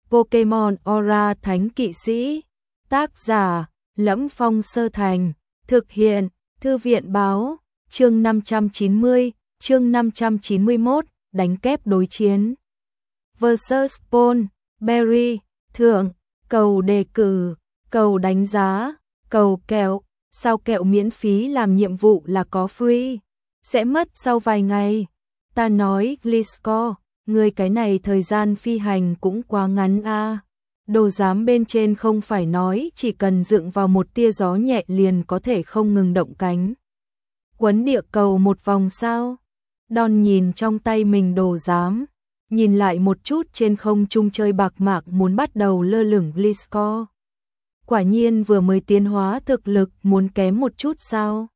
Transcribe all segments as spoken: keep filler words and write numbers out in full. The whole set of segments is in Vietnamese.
Pokemon Aura Thánh Kỵ Sĩ. Tác giả Lẫm Phong Sơ Thành. Thực hiện Thư viện Báo. Chương năm trăm chín mươi, chương năm trăm chín mươi mốt, đánh kép đối chiến. Versus Paul, Berry, thượng, cầu đề cử, cầu đánh giá, cầu kẹo, sao kẹo miễn phí làm nhiệm vụ là có free, sẽ mất sau vài ngày. Ta nói Gliscor, người cái này thời gian phi hành cũng quá ngắn a. À. Đồ giám bên trên không phải nói chỉ cần dựng vào một tia gió nhẹ liền có thể không ngừng động cánh. Quấn địa cầu một vòng sao? Don nhìn trong tay mình đồ giám, nhìn lại một chút trên không trung chơi bạc mạc muốn bắt đầu lơ lửng Gliscor. Quả nhiên vừa mới tiến hóa thực lực muốn kém một chút sao?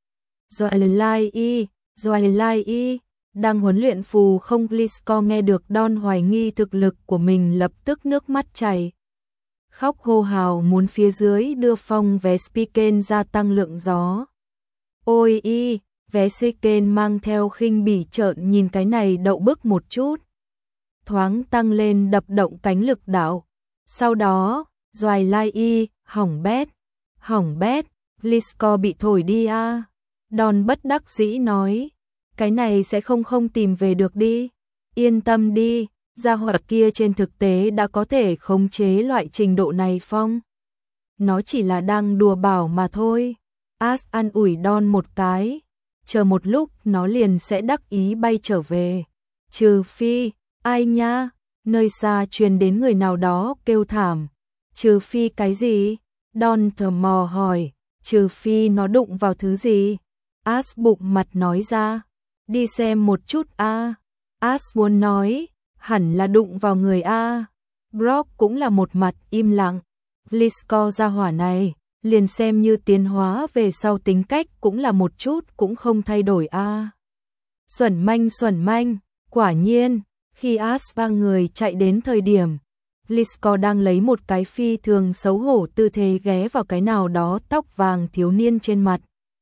Doilai y, Doilai y, đang huấn luyện phù không Gliscor nghe được Don hoài nghi thực lực của mình lập tức nước mắt chảy. Khóc hô hào muốn phía dưới đưa phong vé Spiken gia tăng lượng gió. Ôi y, vé Spiken mang theo khinh bỉ trợn nhìn cái này đậu bức một chút. Thoáng tăng lên đập động cánh lực đạo. Sau đó, Doài Lai y, hỏng bét, hỏng bét, Gliscor bị thổi đi a. À. Don bất đắc dĩ nói, cái này sẽ không không tìm về được đi. Yên tâm đi, gia hỏa kia trên thực tế đã có thể khống chế loại trình độ này phong. Nó chỉ là đang đùa bảo mà thôi. Ash an ủi Don một cái, chờ một lúc nó liền sẽ đắc ý bay trở về. Trừ phi, ai nha, nơi xa truyền đến người nào đó kêu thảm. Trừ phi cái gì? Don tò mò hỏi, trừ phi nó đụng vào thứ gì? Ash bụng mặt nói ra, đi xem một chút a. À. Ash muốn nói, hẳn là đụng vào người a. À. Brock cũng là một mặt im lặng. Gliscor gia hỏa này, liền xem như tiến hóa về sau tính cách cũng là một chút cũng không thay đổi a. À. Xuẩn manh xuẩn manh, quả nhiên, khi Ash ba người chạy đến thời điểm, Gliscor đang lấy một cái phi thường xấu hổ tư thế ghé vào cái nào đó tóc vàng thiếu niên trên mặt.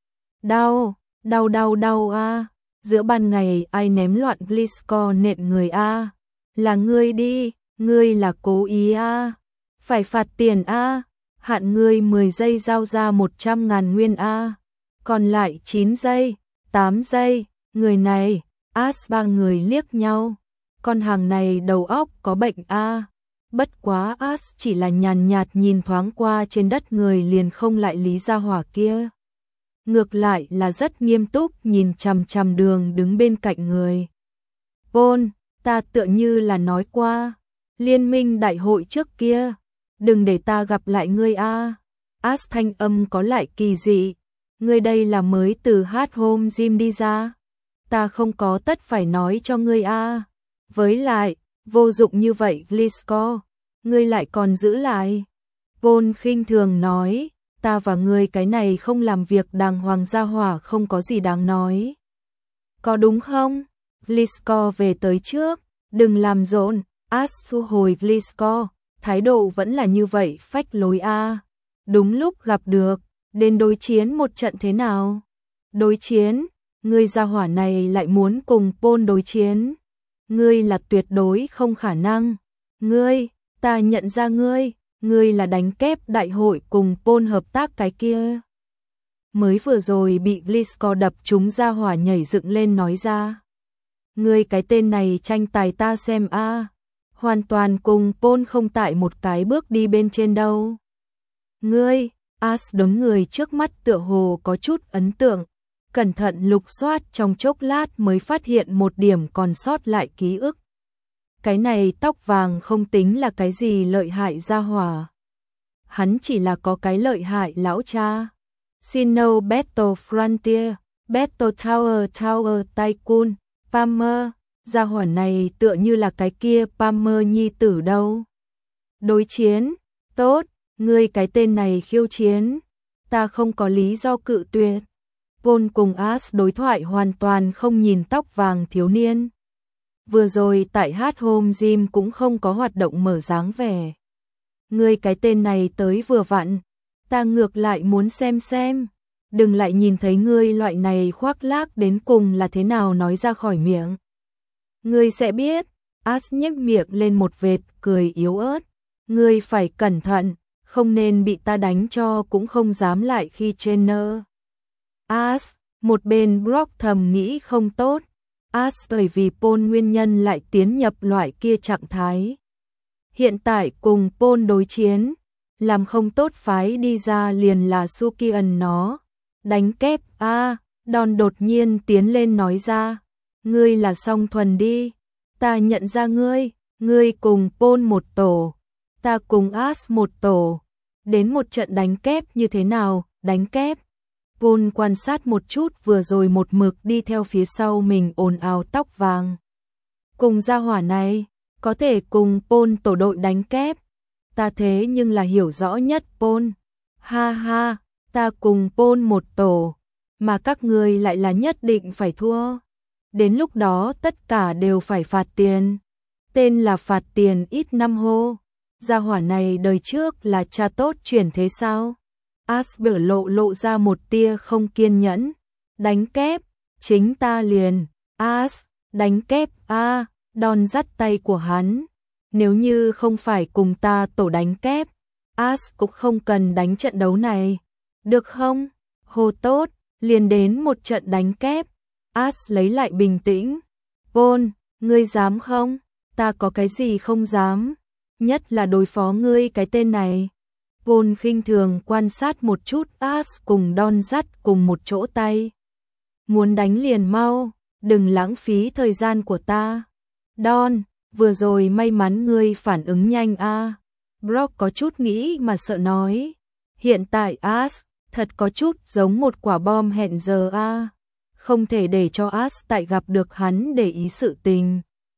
Đau, đau đau đau a. À. Giữa ban ngày ai ném loạn Gliscor nện người a. À. Là ngươi đi, ngươi là cố ý a. À. Phải phạt tiền a. À. Hạn ngươi mười giây giao ra một trăm ngàn nguyên a. À. Còn lại chín giây, tám giây, người này, Ash ba người liếc nhau. Con hàng này đầu óc có bệnh a. À. Bất quá Ash chỉ là nhàn nhạt nhìn thoáng qua trên đất người liền không lại lý gia hỏa kia. Ngược lại là rất nghiêm túc nhìn chằm chằm Đường đứng bên cạnh người. Paul, ta tựa như là nói qua, liên minh đại hội trước kia, đừng để ta gặp lại ngươi a. À. Ash thanh âm có lại kỳ dị, ngươi đây là mới từ hát home gym đi ra, ta không có tất phải nói cho ngươi a. À. Với lại, vô dụng như vậy Gliscor, ngươi lại còn giữ lại. Paul khinh thường nói, ta và ngươi cái này không làm việc đàng hoàng gia hỏa không có gì đáng nói. Có đúng không? Gliscor về tới trước, đừng làm rộn. Ash thu hồi Gliscor, thái độ vẫn là như vậy phách lối a. À. Đúng lúc gặp được, đến đối chiến một trận thế nào? Đối chiến? Ngươi gia hỏa này lại muốn cùng Paul đối chiến? Ngươi là tuyệt đối không khả năng. Ngươi, ta nhận ra ngươi, ngươi là đánh kép đại hội cùng Paul hợp tác cái kia. Mới vừa rồi bị Gliscor đập trúng gia hỏa nhảy dựng lên nói ra. Ngươi cái tên này tranh tài ta xem a, à. Hoàn toàn cùng Paul không tại một cái bước đi bên trên đâu. Ngươi, Ash đống người trước mắt tựa hồ có chút ấn tượng. Cẩn thận lục soát trong chốc lát mới phát hiện một điểm còn sót lại ký ức. Cái này tóc vàng không tính là cái gì lợi hại gia hỏa. Hắn chỉ là có cái lợi hại lão cha. Sinnoh Battle Frontier, Battle Tower Tower Tycoon, Palmer, gia hỏa này tựa như là cái kia Palmer nhi tử đâu. Đối chiến, tốt, ngươi cái tên này khiêu chiến, ta không có lý do cự tuyệt. Paul cùng Ash đối thoại hoàn toàn không nhìn tóc vàng thiếu niên. Vừa rồi tại hát home gym cũng không có hoạt động mở dáng vẻ. Ngươi cái tên này tới vừa vặn, ta ngược lại muốn xem xem. Đừng lại nhìn thấy ngươi loại này khoác lác đến cùng là thế nào nói ra khỏi miệng. Ngươi sẽ biết, As nhếch miệng lên một vệt cười yếu ớt. Ngươi phải cẩn thận, không nên bị ta đánh cho cũng không dám lại khi trainer. As, một bên Brock thầm nghĩ không tốt. As bởi vì Paul nguyên nhân lại tiến nhập loại kia trạng thái. Hiện tại cùng Paul đối chiến, làm không tốt phái đi ra liền là Sukian nó. Đánh kép a à, Đòn đột nhiên tiến lên nói ra. Ngươi là Song Thuần đi. Ta nhận ra ngươi, ngươi cùng Paul một tổ. Ta cùng As một tổ. Đến một trận đánh kép như thế nào, đánh kép. Paul quan sát một chút vừa rồi một mực đi theo phía sau mình ồn ào tóc vàng. Cùng gia hỏa này, có thể cùng Paul tổ đội đánh kép. Ta thế nhưng là hiểu rõ nhất Paul. Ha ha, ta cùng Paul một tổ, mà các ngươi lại là nhất định phải thua. Đến lúc đó tất cả đều phải phạt tiền. Tên là phạt tiền ít năm hô. Gia hỏa này đời trước là cha tốt chuyển thế sao? As biểu lộ lộ ra một tia không kiên nhẫn. Đánh kép, chính ta liền. As, đánh kép a à, Đòn dắt tay của hắn. Nếu như không phải cùng ta tổ đánh kép, As cũng không cần đánh trận đấu này. Được không? Hồ tốt, liền đến một trận đánh kép. As lấy lại bình tĩnh. Paul, ngươi dám không? Ta có cái gì không dám? Nhất là đối phó ngươi cái tên này. Paul khinh thường quan sát một chút As cùng Don dắt cùng một chỗ tay. Muốn đánh liền mau, đừng lãng phí thời gian của ta. Don, vừa rồi may mắn ngươi phản ứng nhanh a. À. Brock có chút nghĩ mà sợ nói. Hiện tại As thật có chút giống một quả bom hẹn giờ a. À. Không thể để cho As tại gặp được hắn để ý sự tình.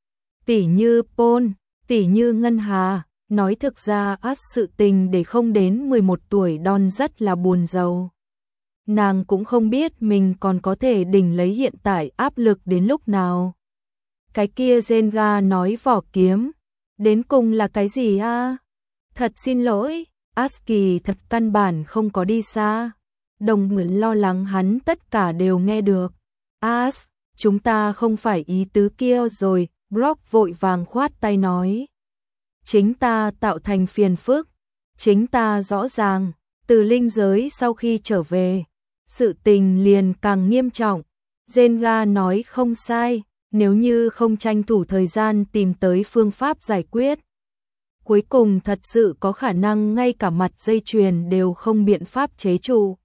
Tỉ như Paul, tỉ như Ngân Hà. Nói thực ra As sự tình để không đến mười một tuổi Don rất là buồn rầu. Nàng cũng không biết mình còn có thể đỉnh lấy hiện tại áp lực đến lúc nào. Cái kia Zenga nói vỏ kiếm, đến cùng là cái gì a? À? Thật xin lỗi, Aski thật căn bản không có đi xa. Đồng Mượn lo lắng hắn tất cả đều nghe được. As, chúng ta không phải ý tứ kia rồi, Brock vội vàng khoát tay nói. Chính ta tạo thành phiền phức, chính ta rõ ràng, từ linh giới sau khi trở về, sự tình liền càng nghiêm trọng. Zenga nói không sai, nếu như không tranh thủ thời gian tìm tới phương pháp giải quyết. Cuối cùng thật sự có khả năng ngay cả mặt dây chuyền đều không biện pháp chế trụ.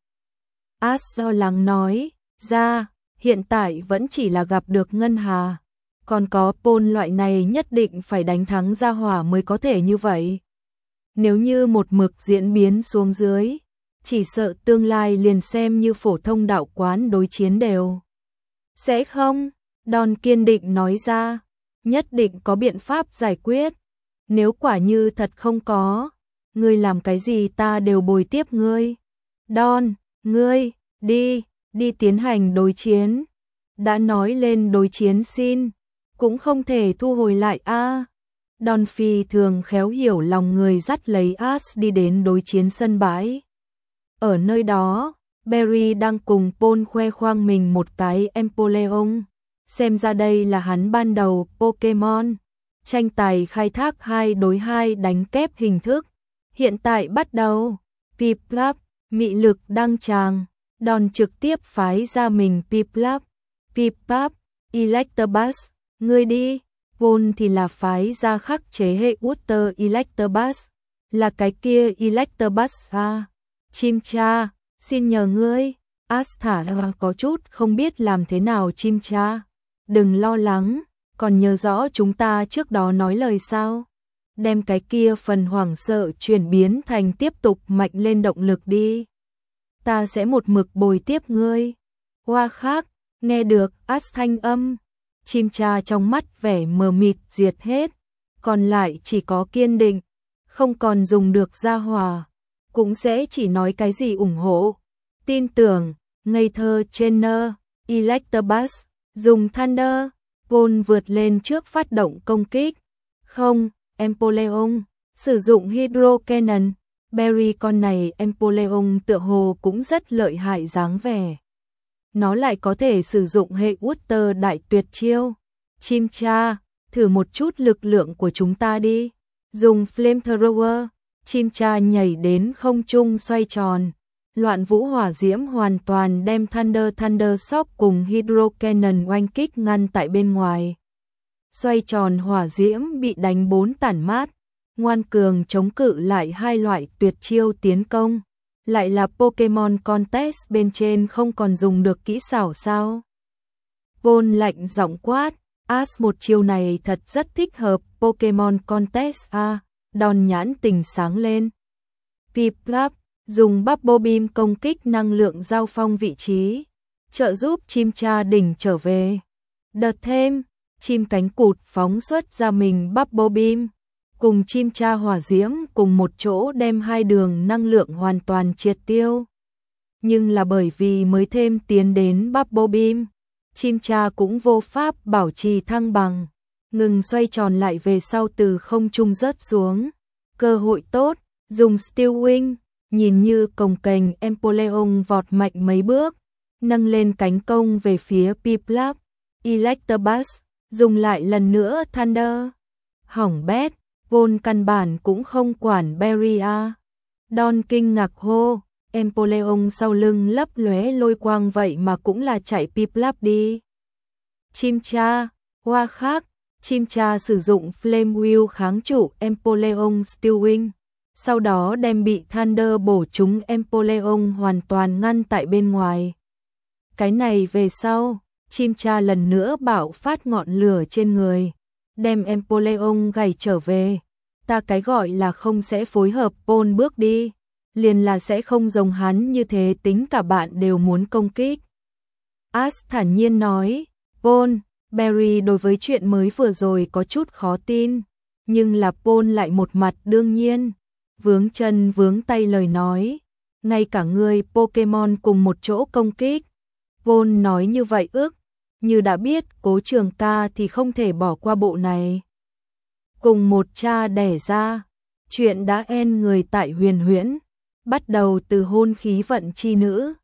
As lo lắng nói, ra, hiện tại vẫn chỉ là gặp được Ngân Hà. Còn có Paul loại này nhất định phải đánh thắng gia hỏa mới có thể như vậy. Nếu như một mực diễn biến xuống dưới, chỉ sợ tương lai liền xem như phổ thông đạo quán đối chiến đều. Sẽ không, Don kiên định nói ra, nhất định có biện pháp giải quyết. Nếu quả như thật không có, ngươi làm cái gì ta đều bồi tiếp ngươi. Don, ngươi, đi, đi tiến hành đối chiến. Đã nói lên đối chiến xin, cũng không thể thu hồi lại a. À. Don phi thường khéo hiểu lòng người dắt lấy As đi đến đối chiến sân bãi. Ở nơi đó, Barry đang cùng Paul khoe khoang mình một cái Empoleon. Xem ra đây là hắn ban đầu Pokemon. Tranh tài khai thác hai đối hai đánh kép hình thức. Hiện tại bắt đầu. Piplup, mị lực đăng tràng. Don trực tiếp phái ra mình Piplup. Piplup, Electabuzz, ngươi đi. Paul thì là phái ra khắc chế hệ Water Electabuzz. Là cái kia Electabuzz à. Chimcha, xin nhờ ngươi. As thả có chút không biết làm thế nào Chimcha. Đừng lo lắng, còn nhớ rõ chúng ta trước đó nói lời sao? Đem cái kia phần hoảng sợ chuyển biến thành tiếp tục mạnh lên động lực đi. Ta sẽ một mực bồi tiếp ngươi. Hoa khác, nghe được As thanh âm. Chimcha trong mắt vẻ mờ mịt diệt hết. Còn lại chỉ có kiên định. Không còn dùng được gia hòa. Cũng sẽ chỉ nói cái gì ủng hộ. Tin tưởng, ngây thơ trainer, Electabuzz, dùng Thunder. Paul vượt lên trước phát động công kích. Không, Empoleon, sử dụng Hydro Cannon. Barry con này Empoleon tựa hồ cũng rất lợi hại dáng vẻ. Nó lại có thể sử dụng hệ Water đại tuyệt chiêu. Chimcha, thử một chút lực lượng của chúng ta đi. Dùng flamethrower, Chimcha nhảy đến không trung xoay tròn. Loạn vũ hỏa diễm hoàn toàn đem Thunder Thunder Shock cùng Hydro Cannon oanh kích ngăn tại bên ngoài. Xoay tròn hỏa diễm bị đánh bốn tản mát, ngoan cường chống cự lại hai loại tuyệt chiêu tiến công. Lại là Pokemon Contest bên trên không còn dùng được kỹ xảo sao? Vôn lạnh giọng quát, Ash một chiêu này thật rất thích hợp Pokemon Contest a. Đòn nhãn tình sáng lên. Piplup dùng Bubble Beam công kích năng lượng giao phong vị trí, trợ giúp Chimcha đỉnh trở về. Đợt thêm, chim cánh cụt phóng xuất ra mình Bubble Beam, cùng Chimcha hỏa diễm cùng một chỗ đem hai đường năng lượng hoàn toàn triệt tiêu. Nhưng là bởi vì mới thêm tiến đến Bubble Beam, Chimcha cũng vô pháp bảo trì thăng bằng, ngừng xoay tròn lại về sau từ không trung rớt xuống. Cơ hội tốt, dùng Steel Wing, nhìn như cồng kềnh Empoleon vọt mạnh mấy bước, nâng lên cánh công về phía Piplup. Electabuzz, dùng lại lần nữa Thunder. Hỏng bét, Vôn căn bản cũng không quản Barrier. Don kinh ngạc hô, Empoleon sau lưng lấp lóe lôi quang vậy mà cũng là chạy Piplup đi. Chimcha, hoa khác, Chimcha sử dụng Flame Wheel kháng trụ Empoleon Steel Wing, sau đó đem bị Thunder bổ trúng Empoleon hoàn toàn ngăn tại bên ngoài. Cái này về sau, Chimcha lần nữa bạo phát ngọn lửa trên người, đem Empoleon gảy trở về. Ta cái gọi là không sẽ phối hợp Pôn bước đi, liền là sẽ không giống hắn như thế tính cả bạn đều muốn công kích. Ash thản nhiên nói, Pôn, Barry đối với chuyện mới vừa rồi có chút khó tin, nhưng là Pôn lại một mặt đương nhiên, vướng chân vướng tay lời nói, ngay cả người Pokemon cùng một chỗ công kích. Pôn nói như vậy ước, như đã biết Cố Trường Ca thì không thể bỏ qua bộ này. Cùng một cha đẻ ra, chuyện đã en người tại Huyền Huyễn, bắt đầu từ hôn khí vận chi nữ,